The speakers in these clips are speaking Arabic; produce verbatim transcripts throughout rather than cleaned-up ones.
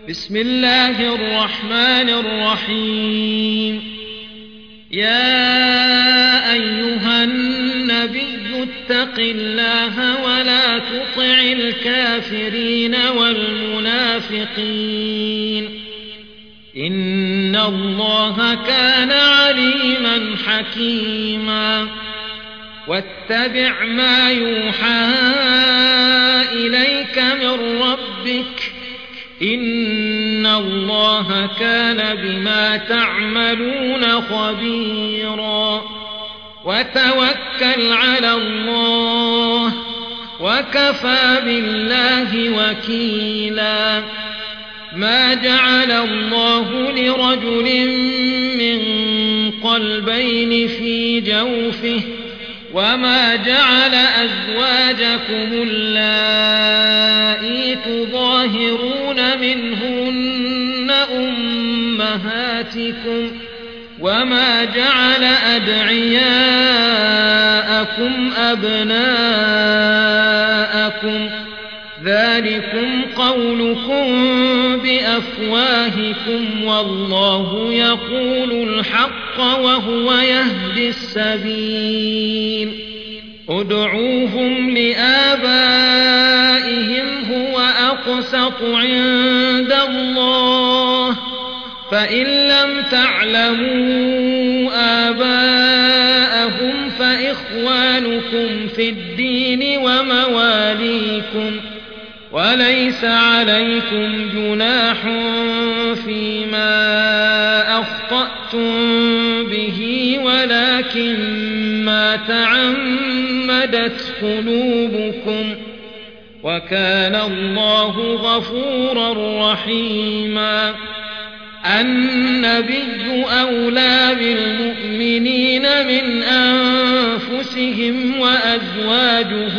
بسم الله الرحمن الرحيم. يا أيها النبي اتق الله ولا تطع الكافرين والمنافقين إن الله كان عليما حكيما. واتبع ما يوحى إليك من ربك إن الله كان بما تعملون خبيرا. وتوكل على الله وكفى بالله وكيلا. ما جعل الله لرجل من قلبين في جوفه وما جعل أزواجكم اللائي تظاهرون منهن أمهاتكم وما جعل أدعياءكم أبناءكم ذلكم قولكم بأفواهكم والله يقول الحق وهو يهدي السبيل. ادعوهم لآبائهم هو أقسط عند الله فإن لم تعلموا آباءهم فإخوانكم في الدين ومواليكم وليس عليكم جناح فيما أخطأتم به ولكن ما تعمدت قلوبكم وكان الله غفورا رحيما. النبي أولى بالمؤمنين من أنفسهم وأزواجه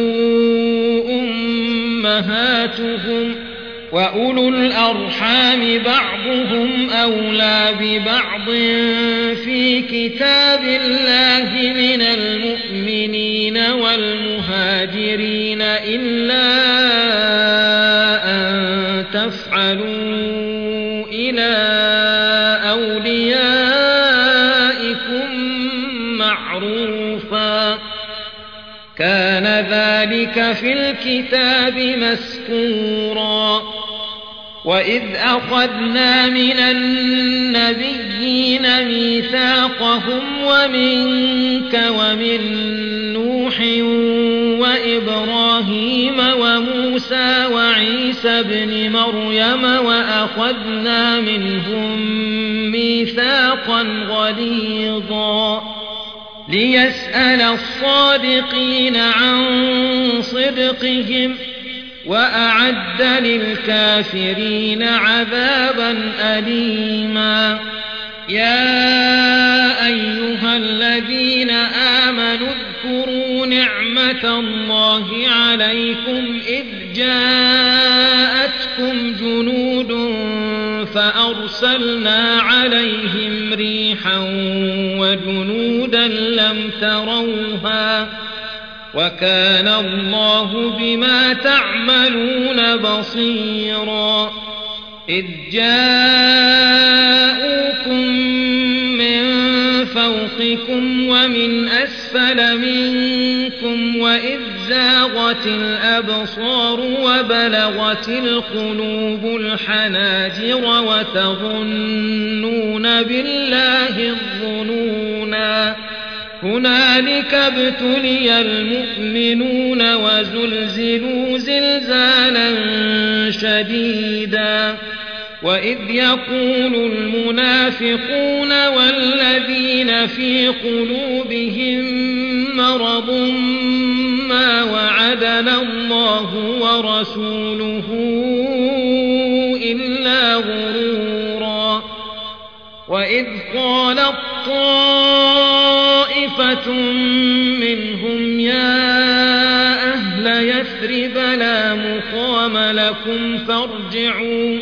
أمهاتهم وأولو الأرحام بعضهم أولى ببعض في كتاب الله من المؤمنين والمهاجرين إلا أن تفعلوا إلى أوليائكم معروفا كان ذلك في الكتاب مسطورا. وإذ أخذنا من النبيين ميثاقهم ومنك ومن نوح وإبراهيم وموسى وعيسى ابن مريم وأخذنا منهم ميثاقا غليظا ليسأل الصادقين عن صدقهم وأعد للكافرين عذابا أليما. يا أيها الذين آمنوا اذكروا نعمة الله عليكم إذ جاءتكم جنود فأرسلنا عليهم ريحا وجنودا لم تروها وكان الله بما تعملون بصيرا. إذ جاءوكم من فوقكم ومن أسفل منكم وإذ زاغت الأبصار وبلغت القلوب الحناجر وتظنون بالله الظنونا هنالك ابتلي المؤمنون وزلزلوا زلزالا شديدا. وإذ يقول المنافقون والذين في قلوبهم مرض ما وعدنا الله ورسوله إلا غرورا. وإذ قالت طائفة منهم يا أهل يثرب لا مقام لكم فارجعوا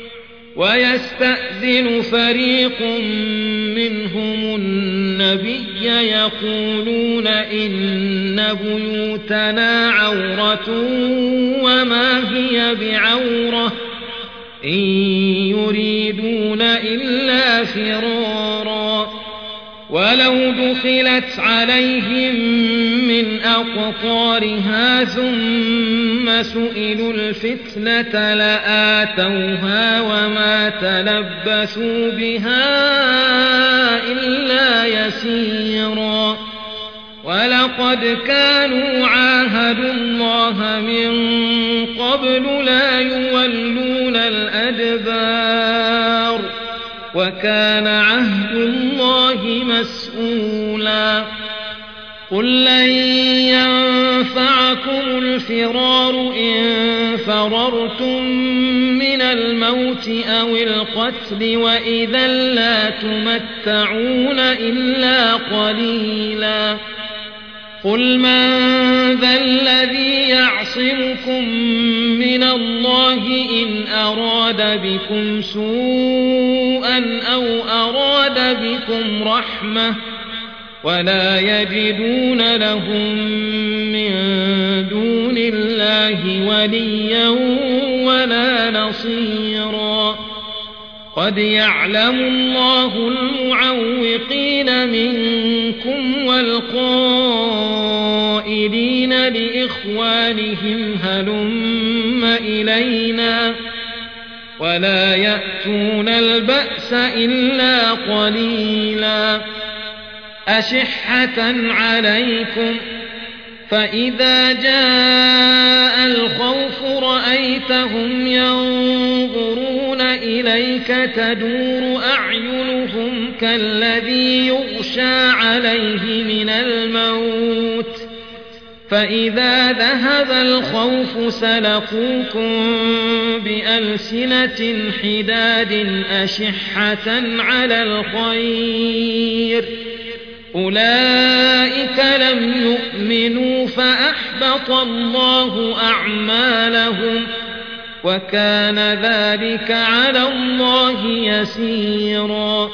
ويستأذن فريق منهم النبي يقولون إن بيوتنا عورة وما هي بعورة إن يريدون إلا فرارا ولو دخلت عليهم من أقطارها ثم سئلوا الفتنة لآتوها وما تلبثوا بها إلا يسيرا ولقد كانوا عاهدوا الله من قبل لا يولون الأدبار وكان عهد الله مسؤولا قل لن ينفعكم الفرار إن فررتم من الموت أو القتل وإذا لا تمتعون إلا قليلا قل من ذا الذي يعصمكم من الله إن أراد بكم سوءا أو أراد بكم رحمة ولا يجدون لهم من دون الله وليا ولا نصيرا قد يعلم الله المعوقين منكم والقائلين لإخوانهم هلم إلينا ولا يأتون البأس إلا قليلا أشحة عليكم فإذا جاء الخوف رأيتهم ينظرون إليك تدور أعينهم كالذي يغشى عليه من الموت فإذا ذهب الخوف سلقوكم بألسنة حداد أشحة على الخير أولئك لم يؤمنوا فأحبط الله أعمالهم وكان ذلك على الله يسيرا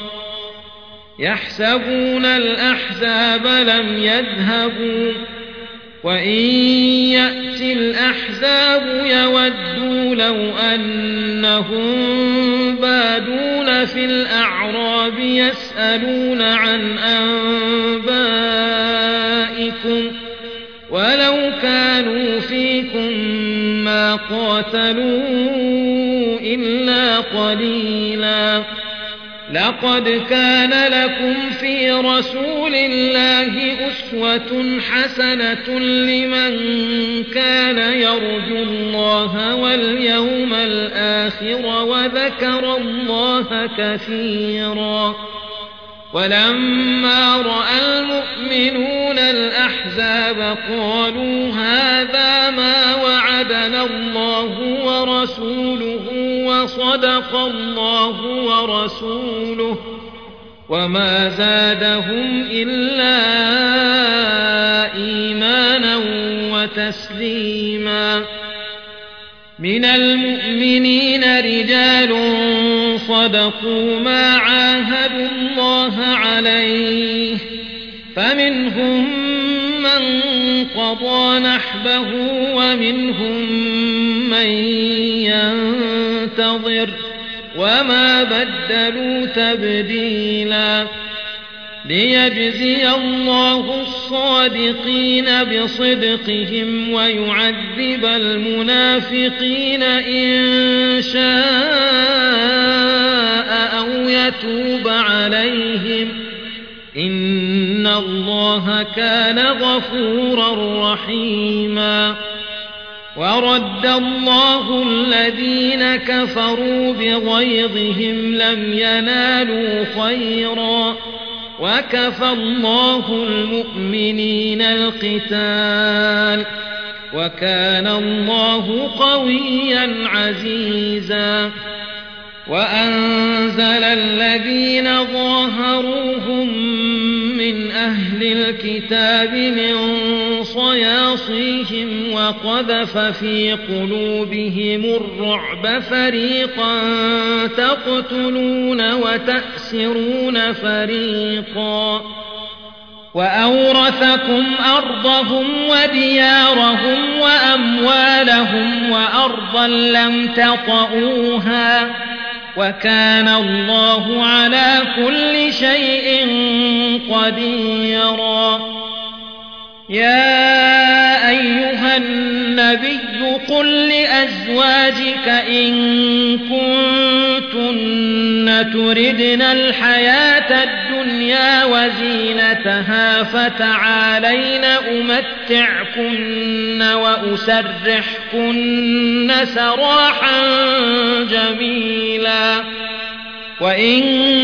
يحسبون الأحزاب لم يذهبوا وإن يأتي الأحزاب يودوا لو أنهم بادون في الأعراب يسألون عن أنبائكم ولو كانوا فيكم ما قاتلوا إلا قليلا لقد كان لكم في رسول الله أسوة حسنة لمن كان يرجو الله واليوم الآخر وذكر الله كثيرا ولما رأى المؤمنون الأحزاب قالوا هذا ما وعدنا الله ورسوله وصدق الله ورسوله وما زادهم إلا إيمانا وتسليما من المؤمنين رجال صدقوا ما عاهدوا الله عليه فمنهم من قضى نحبه ومنهم من ينتظر وما بدلوا تبديلا ليجزي الله الصادقين بصدقهم ويعذب المنافقين إن شاء أو يتوب عليهم إن الله كان غفورا رحيما ورد الله الذين كفروا بغيظهم لم ينالوا خيرا وكفى الله المؤمنين القتال وكان الله قويا عزيزا وأنزل الذين ظاهروهم من أهل الكتاب من صياصيهم وقذف في قلوبهم الرعب فريقا تقتلون وتأسرون فريقا وأورثكم أرضهم وديارهم وأموالهم وأرضا لم تطئوها وكان الله على كل شيء قديرا. يا أيها النبي قل لأزواجك إن كنتن تردن الحياة الدنيا وزينتها فتعالين أمتعكن وأسرحكن سراحا جميلا. وإن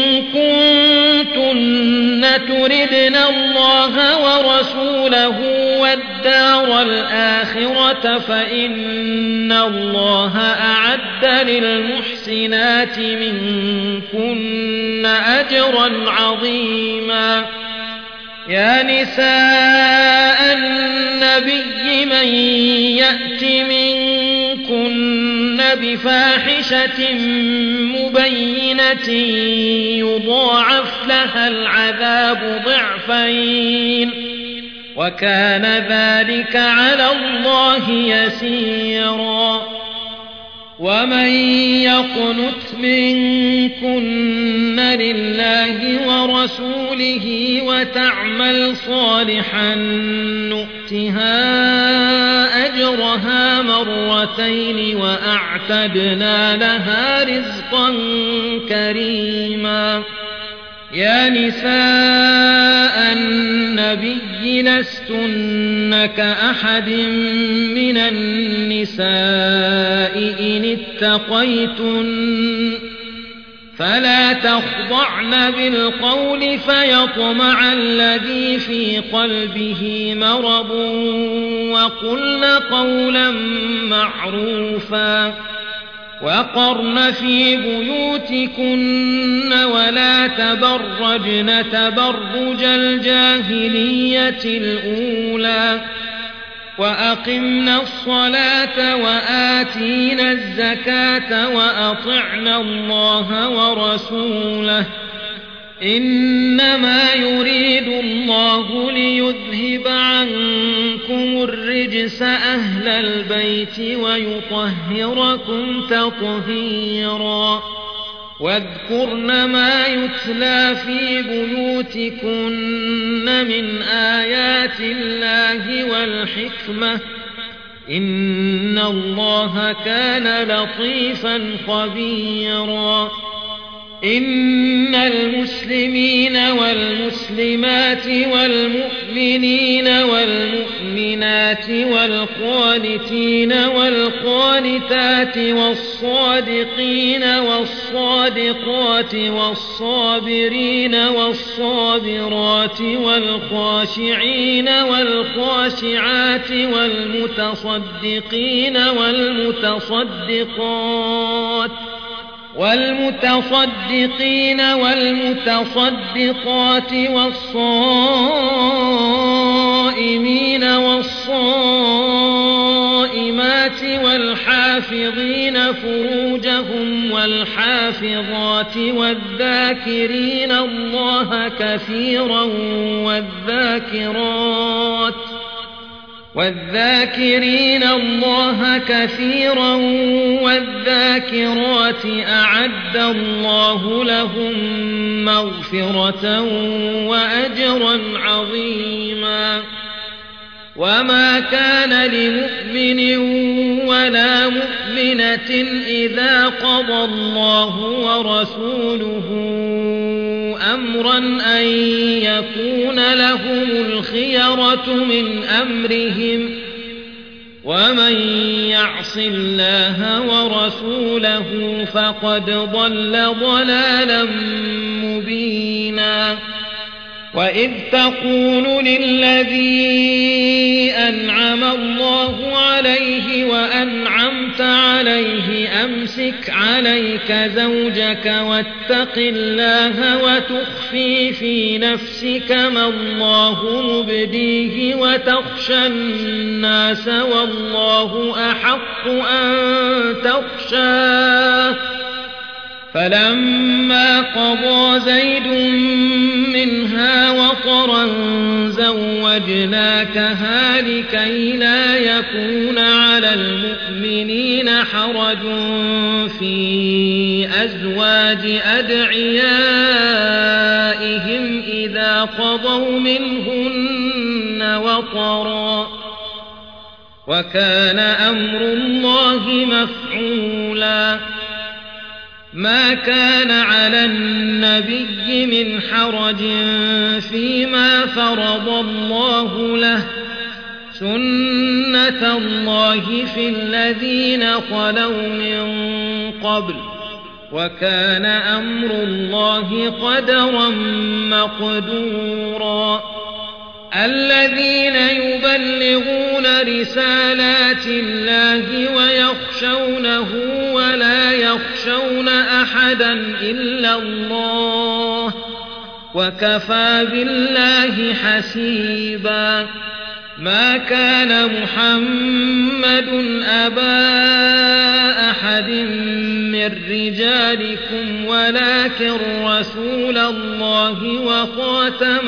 كنتن تردن الله ورسوله والدار الآخرة فإن الله أعد للمحسنات منكن أجرا عظيما. يا نساء النبي من يأت منكن بفاحشة مبينة يضاعف لها العذاب ضعفين وكان ذلك على الله يسيرا. ومن يقنت منكن لله ورسوله وتعمل صالحا نؤتها أجرها مرتين وأعتدنا لها رزقا كريما. يا نساء النبي لستن كأحد من النساء إن اتقيتن فلا تخضعن بالقول فيطمع الذي في قلبه مرض وقلن قولا معروفا. وقرن في بيوتكن ولا تبرجن تبرج الجاهلية الأولى وأقمنا الصلاة وآتينا الزكاة وأطعنا الله ورسوله إنما يريد الله ليذهب عنكم الرجس أهل البيت ويطهركم تطهيرا. واذكرن ما يتلى في بيوتكن من آيات الله والحكمة إن الله كان لطيفا خبيرا. إن المسلمين والمسلمات والمؤمنين والمؤمنات والقانتين والقانتات والصادقين والصادقات والصابرين والصابرات والخاشعين والخاشعات والمتصدقين والمتصدقات والمتصدقين والمتصدقات والصائمين والصائمات والحافظين فروجهم والحافظات والذاكرين الله كثيرا والذاكرات والذاكرين الله كثيرا والذاكرات أعد الله لهم مغفرة وأجرا عظيما. وما كان لمؤمن ولا مؤمنة إذا قضى الله ورسوله أمرا أن يكون لهم الخيرة من أمرهم ومن يعص الله ورسوله فقد ضل ضلالا مبينا. وإذ تقول للذي أنعم الله عليه وأنعمت عليه أمسك عليك زوجك واتق الله وتخفي في نفسك ما الله مبديه وتخشى الناس والله أحق أن تخشاه فلما قضى زيد منها وطرا زوجناكها لكي لا يكون على المؤمنين حرج في أزواج أدعيائهم إذا قضوا منهن وطرا وكان أمر الله مفعولا ما كان على النبي من حرج فيما فرض الله له سنة الله في الذين خلوا من قبل وكان أمر الله قدرا مقدورا الذين يبلغون رسالات الله ويخشونه ولا يخشون أحدا إلا الله وكفى بالله حسيبا ما كان محمد أبا أحد من رجالكم ولكن رسول الله وخاتم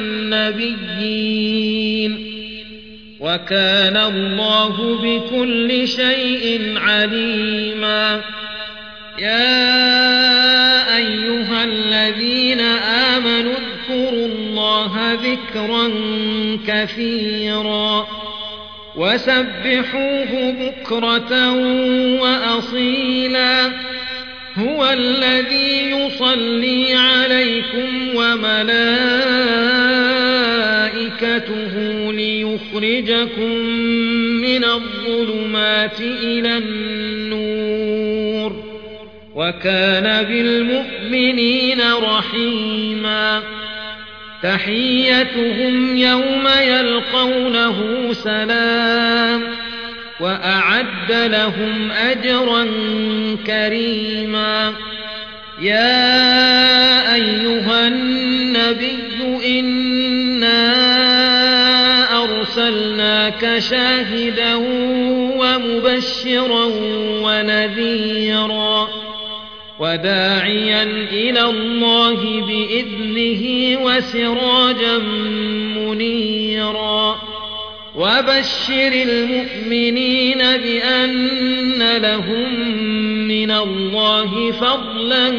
النبيين وكان الله بكل شيء عليما يا أيها الذين آمنوا اذكروا الله ذكرا كثيرا وسبحوه بكرة وأصيلا هو الذي يصلي عليكم وملائكته ليخرجكم من الظلمات إلى النور وكان بالمؤمنين رحيما تحيتهم يوم يلقونه سلام وأعد لهم أجرا كريما يا أيها النبي إنا أرسلناك شاهدا ومبشرا ونذيرا وداعيا إلى الله بإذنه وسراجا منيرا وبشر المؤمنين بأن لهم من الله فضلا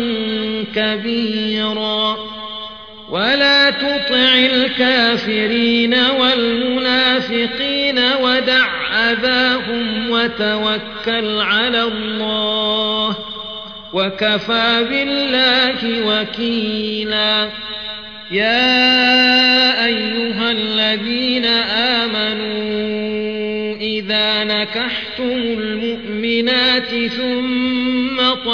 كبيرا ولا تطع الكافرين والمنافقين ودع أذاهم وتوكل على الله وكفى بالله وكيلا يا أيها الذين آمنوا إذا نكحتم المؤمنات ثم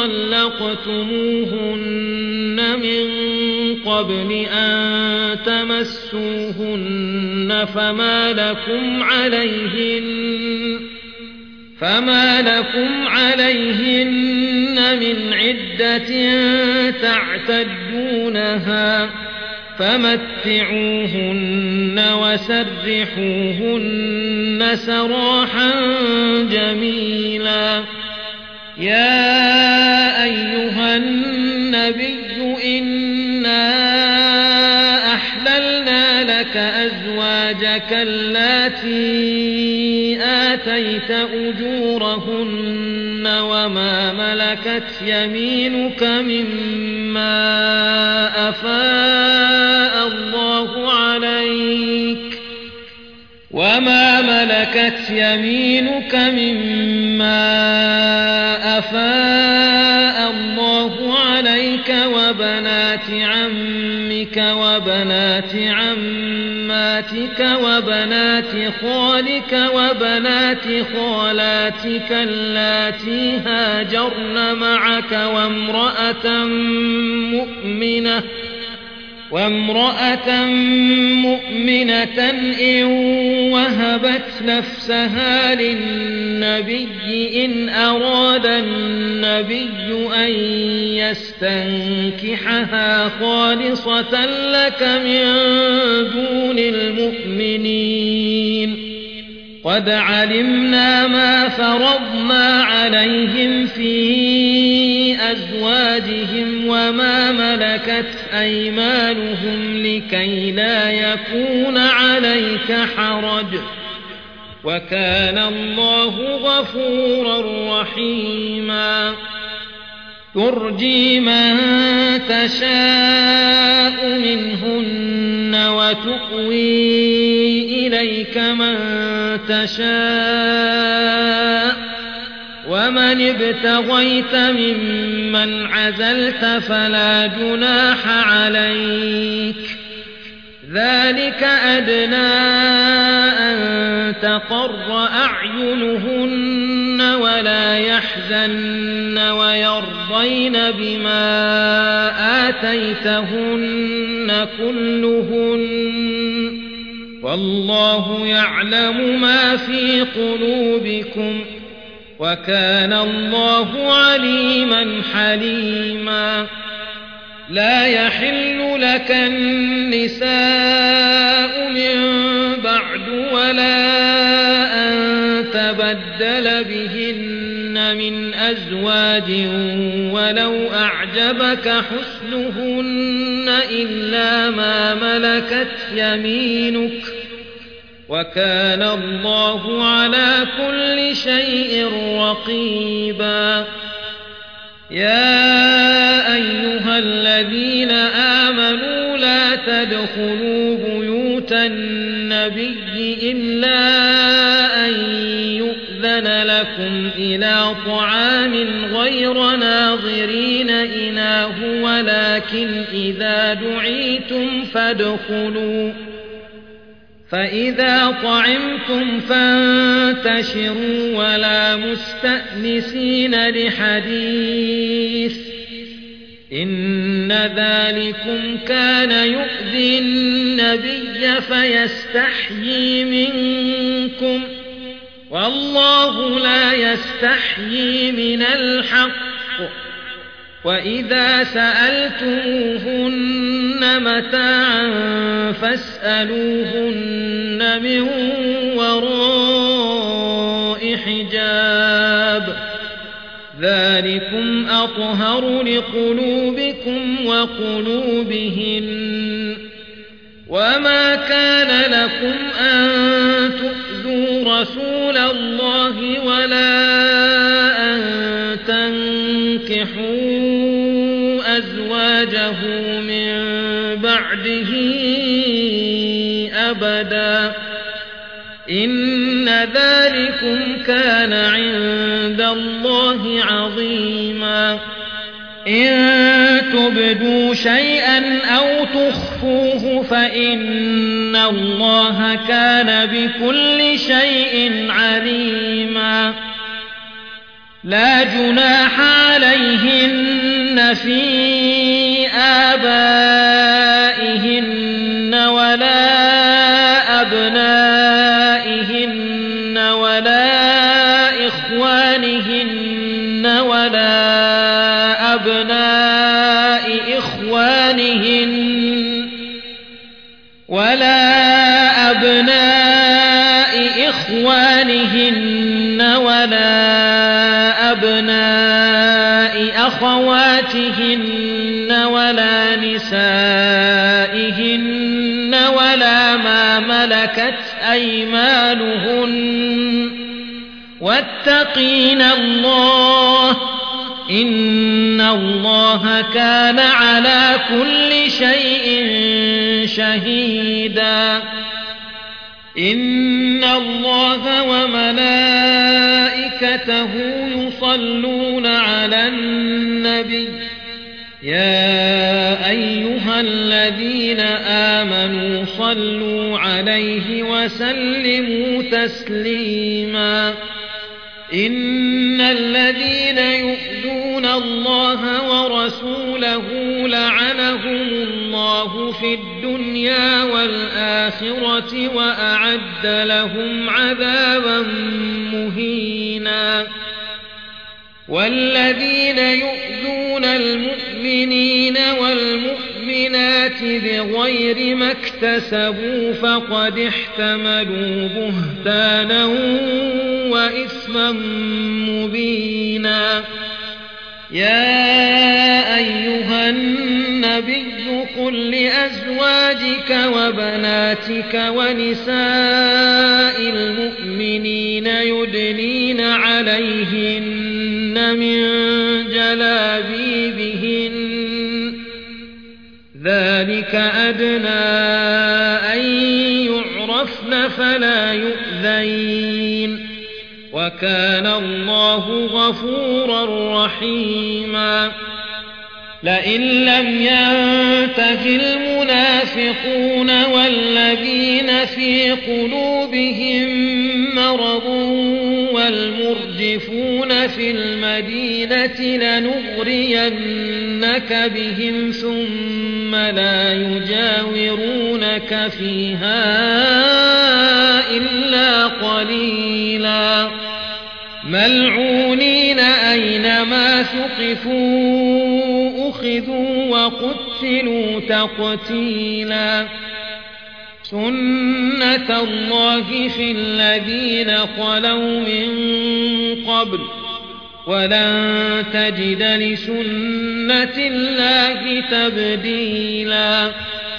طلقتموهن من قبل أن تمسوهن فما لكم عليهن فما لكم عليهن من عدة تعتدونها فمتعوهن وسرحوهن سراحا جميلا يا أيها النبي إنا أحللنا لك أزواجك اللاتي آتيت أجورهن وما ملكت يمينك مما أفاء الله عليك وما ملكت يمينك مما أفاء الله عليك وبنات عمك وبنات عماتك وبنات خالك وبنات خالاتك اللاتي هاجرن معك وامرأة مؤمنة وامرأة مؤمنة إن وهبت نفسها للنبي إن أراد النبي أن يستنكحها خالصة لك من دون المؤمنين قد علمنا ما فرضنا عليهم في أزواجهم وما ملكت أيمانهم لكي لا يكون عليك حرج وكان الله غفورا رحيما ترجي من تشاء منهن وتؤوي إليك من تشاء ومن ابتغيت ممن عزلت فلا جناح عليك ذلك أدنى أن تقر أعينهن ولا يحزن ويرضين بما آتيتهن كلهن والله يعلم ما في قلوبكم وكان الله عليما حليما لا يحل لك النساء من بعد ولا أن تبدل بهن من أزواج ولو أعجبك حسنهن إلا ما ملكت يمينك وكان الله على كل شيء رقيبا يا أيها الذين آمنوا لا تدخلوا بيوت النبي إلا أن يؤذن لكم إلى طعام غير ناظرين إناه ولكن إذا دعيتم فادخلوا فإذا طعمتم فانتشروا ولا مستأنسين لحديث إن ذلكم كان يؤذي النبي فيستحيي منكم والله لا يستحيي من الحق وإذا سألتموهن متاعا فاسألوهن من وراء حجاب ذلكم أطهر لقلوبكم وقلوبهن وما كان لكم أن تؤذوا رسول الله ولا أن تنكحوا أزواجه من بعده أبدا إن ذلكم كان عند الله عظيما إن تبدوا شيئا أو تخفوه فإن الله كان بكل شيء عليما لا جناح عليهن في آبائهن ولا أبنائهن ولا إخوانهن ولا أبناء إخوانهن ولا أبناء إخوانهن ولا أبناء أخواتهن ولا نسائهن ولا ما ملكت أيمانهن واتقين الله إن الله كان على كل شيء شهيدا إن الله وملائكته يصلون على النبي يا أيها الذين آمنوا صلوا عليه وسلموا تسليما إن الذين يؤذون الله ورسوله لعنهم الله في الدنيا والآخرة وأعد لهم عذابا مهينا والذين يؤذون المؤمنين والمؤمنات المؤمنات بغير ما اكتسبوا فقد احتملوا بهتانا وإثما مبينا يا أيها النبي قل لأزواجك وبناتك ونساء المؤمنين يدنين عليهن من جلابيبهن ذلك أدنى أن يعرفن فلا يؤذين وكان الله غفورا رحيما لئن لم ينته المنافقون والذين في قلوبهم مرض والمرجفون في المدينة لنغرينك بهم ثم لا يجاورونك فيها إلا قليلا ملعونين أينما ثقفوا أخذوا وقتلوا تقتيلا سنة الله في الذين خلوا من قبل ولن تجد لسنة الله تبديلا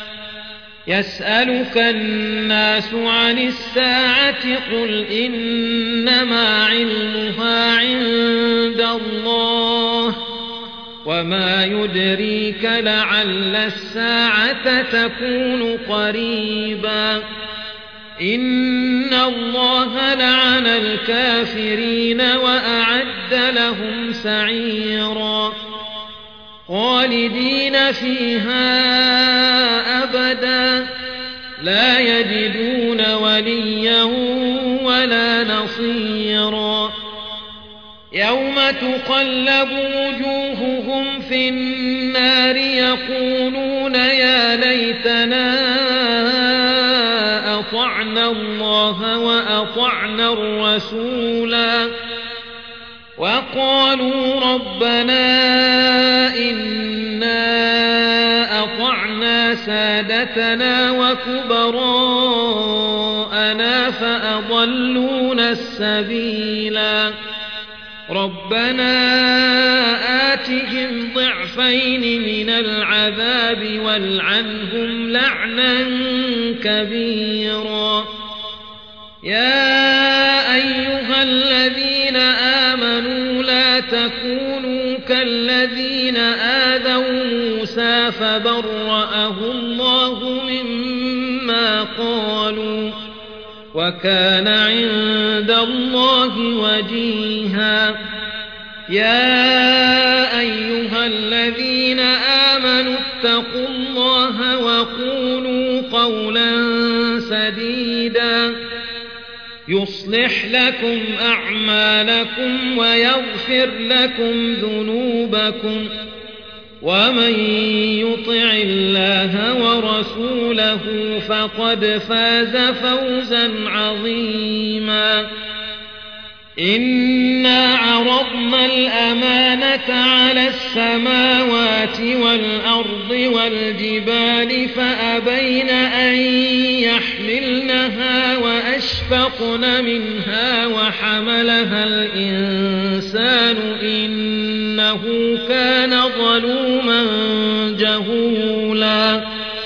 يسألك الناس عن الساعة قل إنما علمها عند الله وما يدريك لعل الساعة تكون قريبا إن الله لعن الكافرين وأعد لهم سعيرا خالدين فيها أبدا لا يجدون وليا ولا نصيرا يوم تقلب وجوههم في النار يقولون يا ليتنا أطعنا الله وأطعنا الرسولا وقالوا ربنا إنا أطعنا سادتنا وكبراءنا فأضلونا السبيلا ربنا آتهم ضعفين من العذاب والعنهم لعنا كبيرا يا أيها الذين آمنوا لا تكونوا كالذين آذوا موسى فبرأه الله مما قالوا وكان عند الله وجيها يا أيها الذين آمنوا اتقوا الله وقولوا قولا سديدا يصلح لكم أعمالكم ويغفر لكم ذنوبكم ومن يطع الله ورسوله فقد فاز فوزا عظيما إنا عرضنا الأمانة على السماوات والأرض والجبال فأبين أن يحملنها وأشفقن منها وحملها الإنسان إنه كان ظلوما جهولا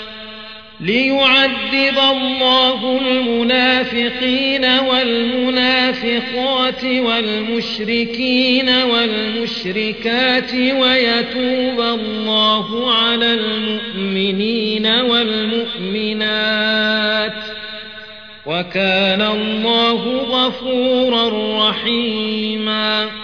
ليعذب الله المنافقين والمنافقات والمشركين والمشركات ويتوب الله على المؤمنين والمؤمنات وكان الله غفورا رحيما